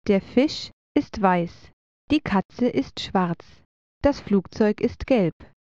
Der Fisch ist weiß, die Katze ist schwarz, das Flugzeug ist gelb.